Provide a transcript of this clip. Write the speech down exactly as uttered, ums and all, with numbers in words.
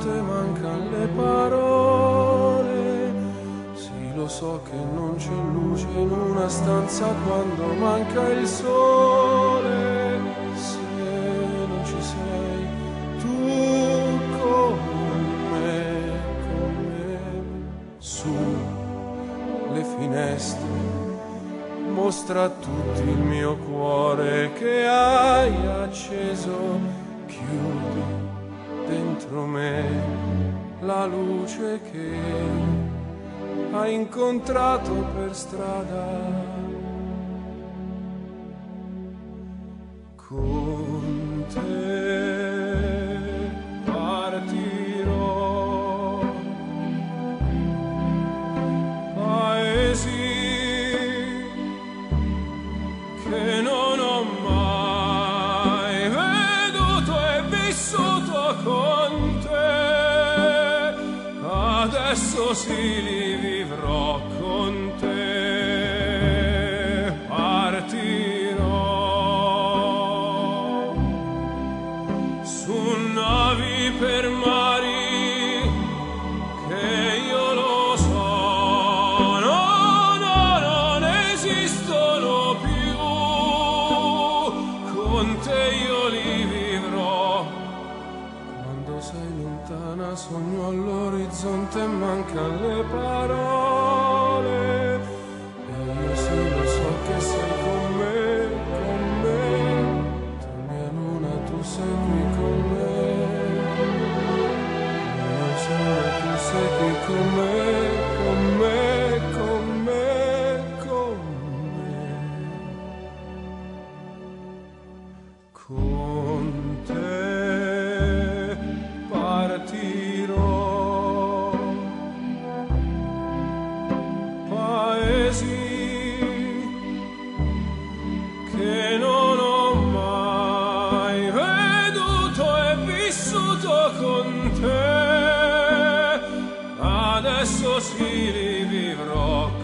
all'orizzonte mancan le parole. Sì, lo so che non c'è luce in una stanza quando manca il sole. Se non ci sei tu con me, con me, su le finestre mostra a tutti il mio cuore che hai acceso. Chiudi dentro me la luce che hai incontrato per strada. Con te partirò, paesi che non ho mai veduto e vissuto con te, adesso sì li vivrò con te. Partirò su navi per mari che io lo so, no, no, non esistono più. Con te io li vivrò. Quando sei lontana sogno all'orizzonte e mancan le parole. E io sì lo so che sei con me, con me. Tu mia luna, tu sei qui con me. Io sono, tu sei qui con me, con me, con me, con me. Con te partirò, paesi che non ho mai veduto e vissuto con te, adesso sì li vivrò.